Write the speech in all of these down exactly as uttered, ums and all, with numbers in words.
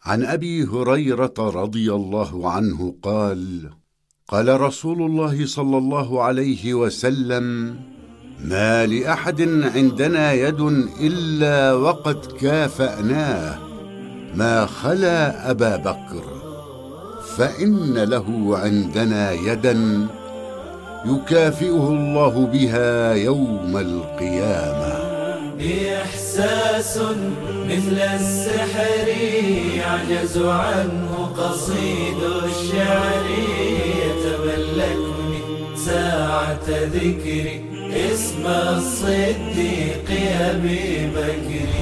عن أبي هريرة رضي الله عنه قال: قال رسول الله صلى الله عليه وسلم: ما لأحد عندنا يد إلا وقد كافأناه ما خلا أبا بكر، فإن له عندنا يدا يكافئه الله بها يوم القيامة. إحساس مثل السحر يعجز عنه قصيد الشعر، يتملكني ساعة ذكري اسم الصديق أبي بكر.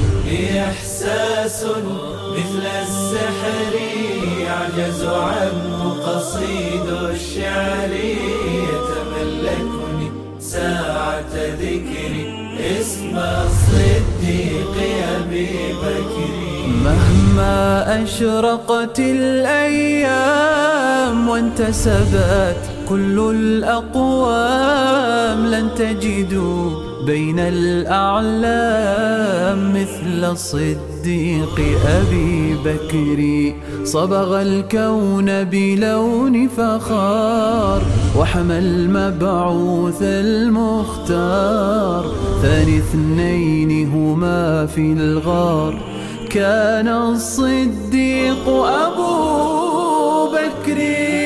إحساس مثل السحر يعجز عنه قصيد الشعر، يتملكني ساعة ذكري اسم الصديق أبي بكر. مهما أشرقت الأيام وانتسبت كل الأقوام، لن تجدوا بين الأعلام مثل الصديق أبي بكر. صبغ الكون بلون فخار وحمى المبعوث المختار، ثاني اثنين هما في الغار كان الصديق أبو بكر.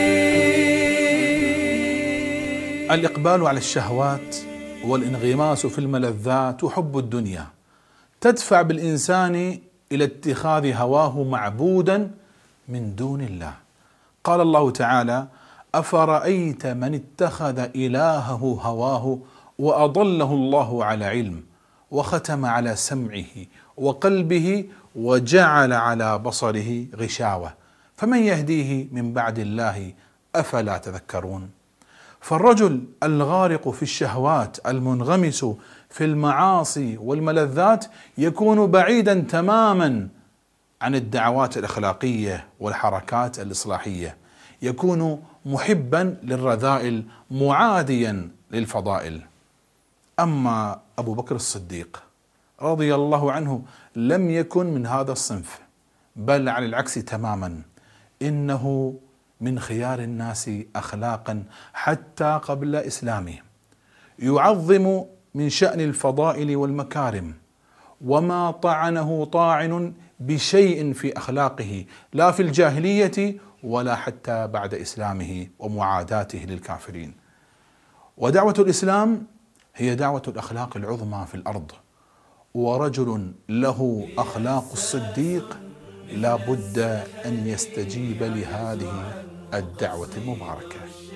الإقبال على الشهوات والانغماس في الملذات وحب الدنيا تدفع بالإنسان إلى اتخاذ هواه معبودا من دون الله. قال الله تعالى: أفرأيت من اتخذ إلهه هواه وأضله الله على علم وختم على سمعه وقلبه وجعل على بصره غشاوة فمن يهديه من بعد الله أفلا تذكرون. فالرجل الغارق في الشهوات المنغمس في المعاصي والملذات يكون بعيدا تماما عن الدعوات الأخلاقية والحركات الإصلاحية، يكون محبا للرذائل معاديا للفضائل. أما أبو بكر الصديق رضي الله عنه لم يكن من هذا الصنف، بل على العكس تماما، إنه من خيار الناس أخلاقا حتى قبل إسلامه، يعظم من شأن الفضائل والمكارم، وما طعنه طاعن بشيء في أخلاقه لا في الجاهلية ولا حتى بعد إسلامه ومعاداته للكافرين. ودعوة الإسلام هي دعوة الأخلاق العظمى في الأرض، ورجل له أخلاق الصديق لا بد أن يستجيب لهذه الدعوة المباركة.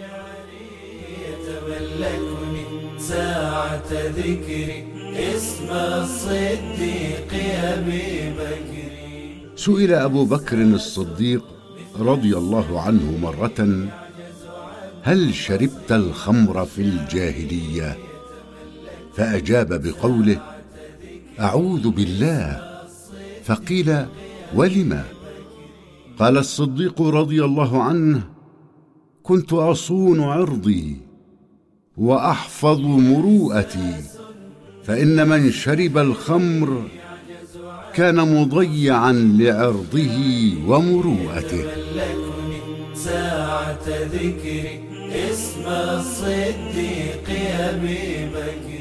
يتملكني ساعة ذكري اسم الصديق أبي بكر. سئل أبو بكر الصديق رضي الله عنه مرة: هل شربت الخمر في الجاهلية؟ فأجاب بقوله: أعوذ بالله. فقيل: ولم؟ قال الصديق رضي الله عنه: كنت أصون عرضي وأحفظ مروءتي، فإن من شرب الخمر كان مضيعا لعرضه ومروءته. ساعة ذكري اسم الصديق أبي بكر.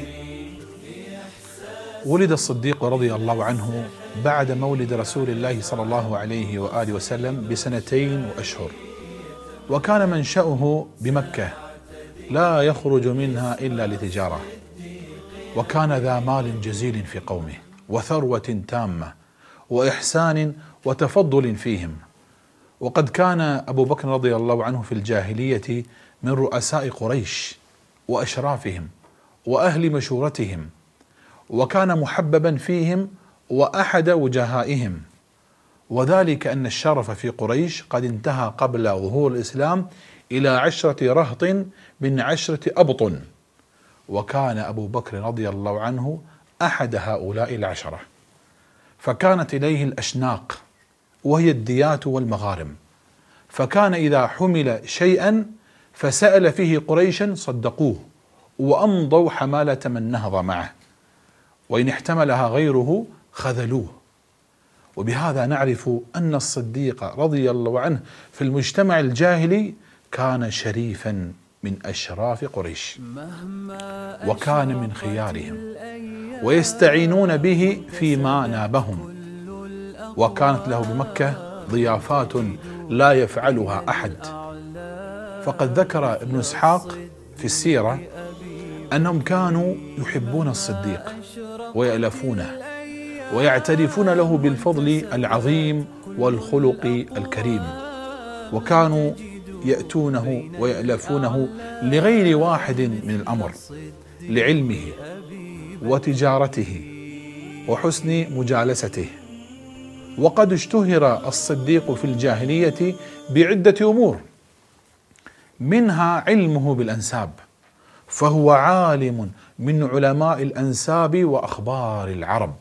ولد الصديق رضي الله عنه بعد مولد رسول الله صلى الله عليه وآله وسلم بسنتين وأشهر، وكان منشأه بمكة لا يخرج منها إلا لتجارة، وكان ذا مال جزيل في قومه وثروة تامة وإحسان وتفضل فيهم. وقد كان أبو بكر رضي الله عنه في الجاهلية من رؤساء قريش وأشرافهم وأهل مشورتهم، وكان محببا فيهم وأحد وجهائهم، وذلك أن الشرف في قريش قد انتهى قبل ظهور الإسلام إلى عشرة رهط من عشرة أبطن، وكان أبو بكر رضي الله عنه أحد هؤلاء العشرة. فكانت إليه الأشناق وهي الديات والمغارم، فكان إذا حمل شيئا فسأل فيه قريشا صدقوه وأمضوا حمالة من نهض معه، وإن احتملها غيره خذلوه. وبهذا نعرف أن الصديق رضي الله عنه في المجتمع الجاهلي كان شريفا من أشراف قريش، وكان من خيارهم، ويستعينون به فيما نابهم، وكانت له بمكة ضيافات لا يفعلها أحد. فقد ذكر ابن إسحاق في السيرة أنهم كانوا يحبون الصديق ويألفونه ويعترفون له بالفضل العظيم والخلق الكريم، وكانوا يأتونه ويألفونه لغير واحد من الأمر، لعلمه وتجارته وحسن مجالسته. وقد اشتهر الصديق في الجاهلية بعدة أمور، منها علمه بالأنساب، فهو عالم من علماء الأنساب وأخبار العرب،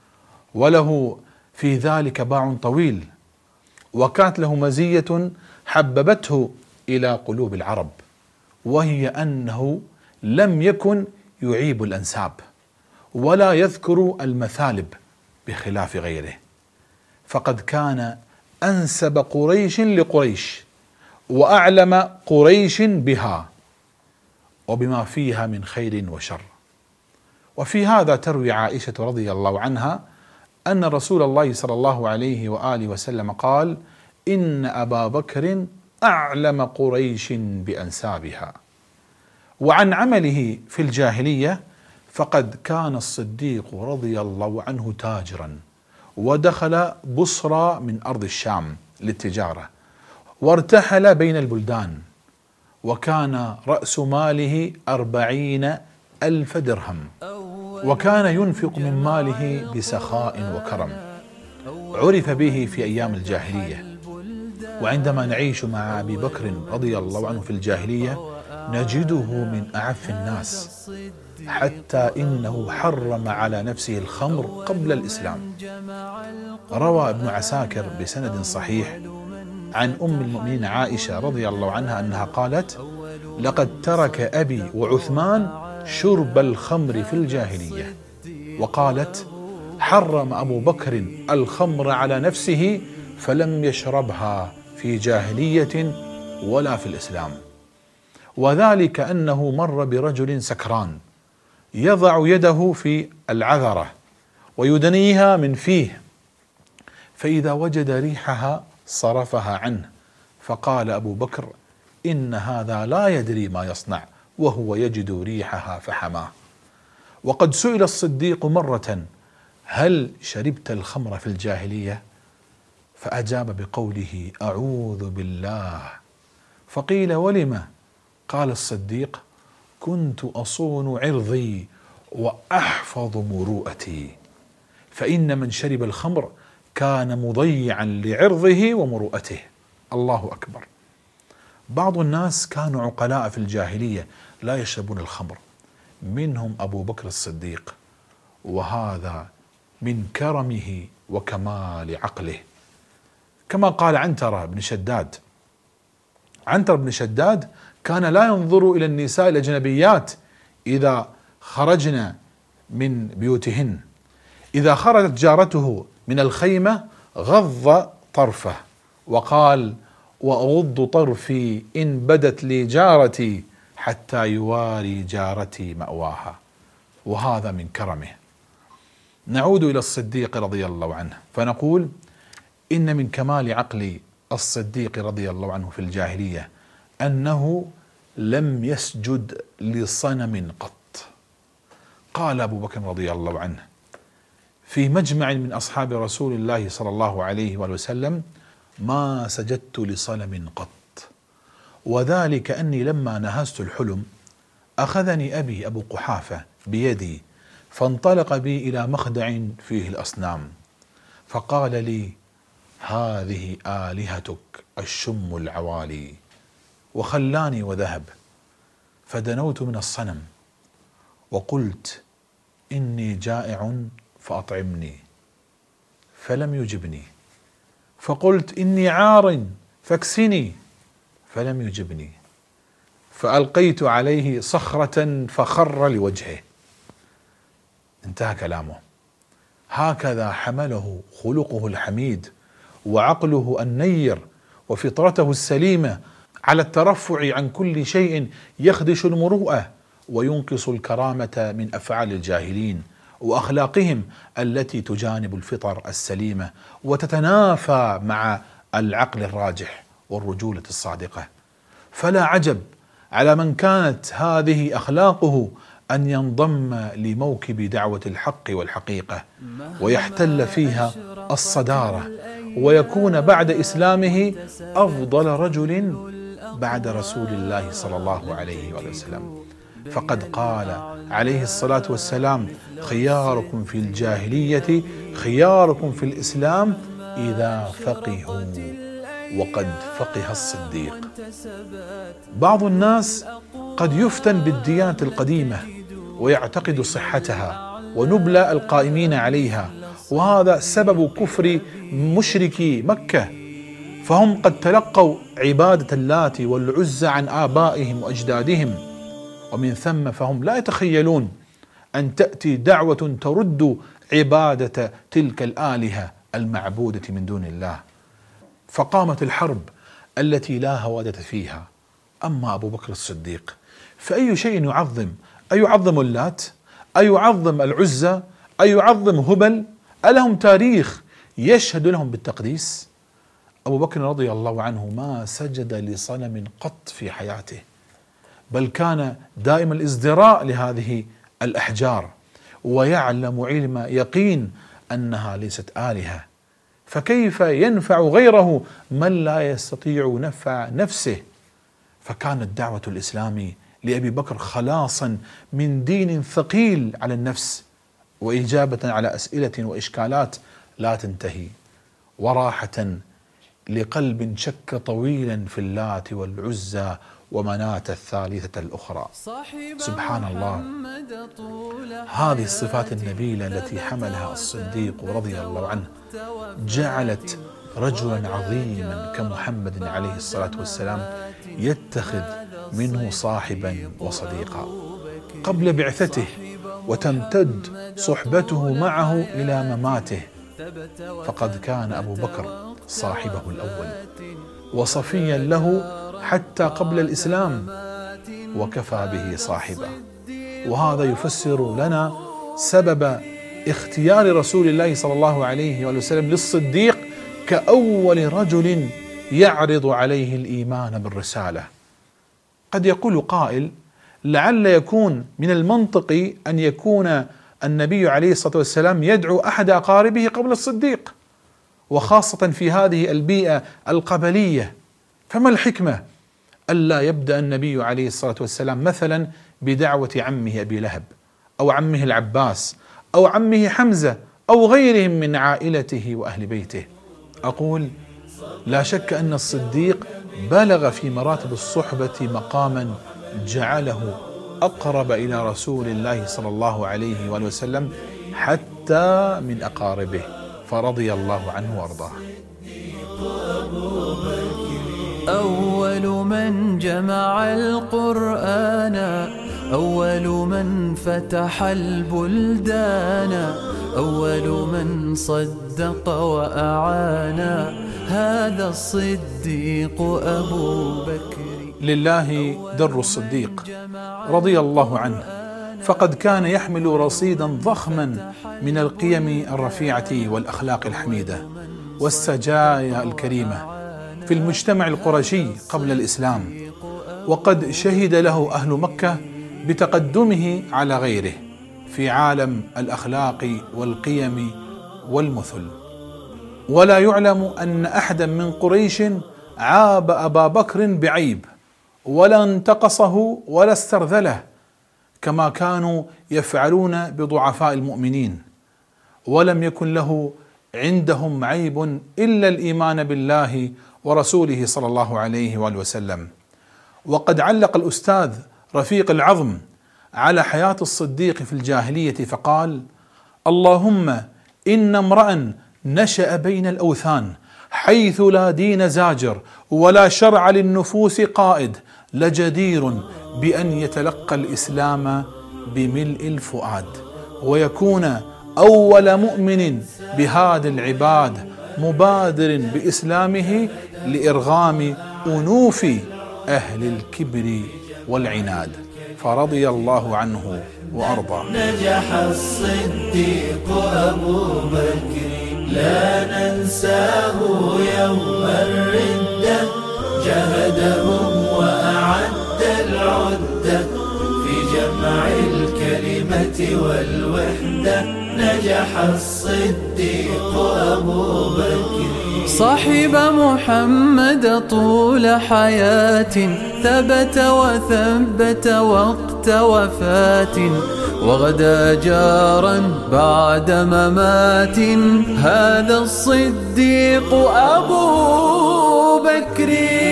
وله في ذلك باع طويل، وكانت له مزية حببته إلى قلوب العرب، وهي أنه لم يكن يعيب الأنساب ولا يذكر المثالب بخلاف غيره، فقد كان أنسب قريش لقريش وأعلم قريش بها وبما فيها من خير وشر. وفي هذا تروي عائشة رضي الله عنها أن رسول الله صلى الله عليه وآله وسلم قال: إن أبا بكر أعلم قريش بأنسابها. وعن عمله في الجاهلية فقد كان الصديق رضي الله عنه تاجرا، ودخل بصرى من أرض الشام للتجارة، وارتحل بين البلدان، وكان رأس ماله أربعين ألف درهم، وكان ينفق من ماله بسخاء وكرم، عرف به في أيام الجاهلية. وعندما نعيش مع أبي بكر رضي الله عنه في الجاهلية نجده من أعف الناس، حتى إنه حرم على نفسه الخمر قبل الإسلام. روى ابن عساكر بسند صحيح عن أم المؤمنين عائشة رضي الله عنها أنها قالت: لقد ترك أبي وعثمان شرب الخمر في الجاهلية. وقالت: حرم أبو بكر الخمر على نفسه فلم يشربها في جاهلية ولا في الإسلام. وذلك أنه مر برجل سكران يضع يده في العذرة ويدنيها من فيه، فإذا وجد ريحها صرفها عنه، فقال أبو بكر: إن هذا لا يدري ما يصنع وهو يجد ريحها فحماه. وقد سئل الصديق مرة: هل شربت الخمر في الجاهلية؟ فأجاب بقوله: أعوذ بالله. فقيل: ولم؟ قال الصديق: كنت أصون عرضي وأحفظ مروءتي، فإن من شرب الخمر كان مضيعا لعرضه ومروءته. الله أكبر. بعض الناس كانوا عقلاء في الجاهلية لا يشربون الخمر، منهم أبو بكر الصديق، وهذا من كرمه وكمال عقله. كما قال عنترة بن شداد، عنترة بن شداد كان لا ينظر إلى النساء الأجنبيات إذا خرجن من بيوتهن، إذا خرجت جارته من الخيمة غض طرفه وقال: وأغض طرفي إن بدت لي جارتي حتى يواري جارتي مأواها. وهذا من كرمه. نعود إلى الصديق رضي الله عنه فنقول: إن من كمال عقل الصديق رضي الله عنه في الجاهلية أنه لم يسجد لصنم قط. قال أبو بكر رضي الله عنه في مجمع من أصحاب رسول الله صلى الله عليه وسلم: ما سجدت لصنم قط، وذلك أني لما نهزت الحلم أخذني أبي أبو قحافة بيدي فانطلق بي إلى مخدع فيه الأصنام، فقال لي: هذه آلهتك الشم العوالي، وخلاني وذهب. فدنوت من الصنم وقلت: إني جائع فأطعمني، فلم يجبني. فقلت: إني عار فاكسني، فلم يجبني. فألقيت عليه صخرة فخر لوجهه. انتهى كلامه. هكذا حمله خلقه الحميد وعقله النير وفطرته السليمة على الترفع عن كل شيء يخدش المروءة وينقص الكرامة من أفعال الجاهلين وأخلاقهم التي تجانب الفطر السليمة وتتنافى مع العقل الراجح والرجولة الصادقة. فلا عجب على من كانت هذه أخلاقه أن ينضم لموكب دعوة الحق والحقيقة ويحتل فيها الصدارة ويكون بعد إسلامه أفضل رجل بعد رسول الله صلى الله عليه وسلم. فقد قال عليه الصلاة والسلام: خياركم في الجاهلية خياركم في الإسلام إذا فقهوا. وقد فقه الصديق. بعض الناس قد يفتن بالديانة القديمة ويعتقد صحتها ونبل القائمين عليها، وهذا سبب كفر مشركي مكة، فهم قد تلقوا عبادة اللات والعزى عن آبائهم وأجدادهم، ومن ثم فهم لا يتخيلون أن تأتي دعوة ترد عبادة تلك الآلهة المعبودة من دون الله. فقامت الحرب التي لا هوادة فيها. أما أبو بكر الصديق فأي شيء يعظم؟ أيعظم اللات؟ أيعظم العزى؟ أيعظم هبل؟ ألهم تاريخ يشهد لهم بالتقديس؟ أبو بكر رضي الله عنه ما سجد لصنم قط في حياته، بل كان دائم الازدراء لهذه الأحجار، ويعلم علم يقين أنها ليست آلهة، فكيف ينفع غيره من لا يستطيع نفع نفسه؟ فكانت دعوة الإسلام لأبي بكر خلاصا من دين ثقيل على النفس، وإجابة على أسئلة وإشكالات لا تنتهي، وراحة لقلب شك طويلا في اللات والعزى ومناة الثالثة الأخرى. سبحان الله، هذه الصفات النبيلة التي حملها الصديق رضي الله عنه جعلت رجلا عظيما كمحمد عليه الصلاة والسلام يتخذ منه صاحبا وصديقا قبل بعثته، وتمتد صحبته معه إلى مماته. فقد كان أبو بكر صاحبه الأول وصفيا له حتى قبل الإسلام، وكفى به صاحبا. وهذا يفسر لنا سبب اختيار رسول الله صلى الله عليه وسلم للصديق كأول رجل يعرض عليه الإيمان بالرسالة. قد يقول قائل: لعل يكون من المنطقي أن يكون النبي عليه الصلاة والسلام يدعو أحد أقاربه قبل الصديق، وخاصة في هذه البيئة القبلية، فما الحكمة ألا يبدأ النبي عليه الصلاة والسلام مثلا بدعوة عمه أبي لهب أو عمه العباس أو عمه حمزة أو غيرهم من عائلته وأهل بيته؟ أقول: لا شك أن الصديق بلغ في مراتب الصحبة مقاما جعله أقرب إلى رسول الله صلى الله عليه وآله وسلم حتى من أقاربه، فرضي الله عنه وارضاه. أول من جمع القرآن، أول من فتح البلدان، أول من صدق وأعان، هذا الصديق أبو بكر. لله در الصديق رضي الله عنه، فقد كان يحمل رصيدا ضخما من القيم الرفيعة والأخلاق الحميدة والسجايا الكريمة في المجتمع القرشي قبل الإسلام، وقد شهد له أهل مكة بتقدمه على غيره في عالم الأخلاق والقيم والمثل. ولا يعلم أن أحدا من قريش عاب أبا بكر بعيب ولا انتقصه ولا استرذله كما كانوا يفعلون بضعفاء المؤمنين، ولم يكن له عندهم عيب إلا الإيمان بالله ورسوله صلى الله عليه وآله وسلم. وقد علق الأستاذ رفيق العظم على حياة الصديق في الجاهلية فقال: اللهم إن امرأ نشأ بين الأوثان حيث لا دين زاجر ولا شرع للنفوس قائد لجدير بأن يتلقى الإسلام بملء الفؤاد ويكون أول مؤمن بهذه العباد مبادر بإسلامه لإرغام أنوف أهل الكبر والعناد، فرضي الله عنه وأرضاه. نجح الصديق أبو بكر لا ننساه يوم الردة، جهدهم وأعد العدة في جمع الكلمة والوحدة. نجح الصديق أبو بكر صاحب محمد طول حياة، ثبت وثبت وقت وفاة، وغدا جارا بعد ممات. هذا الصديق أبو بكر.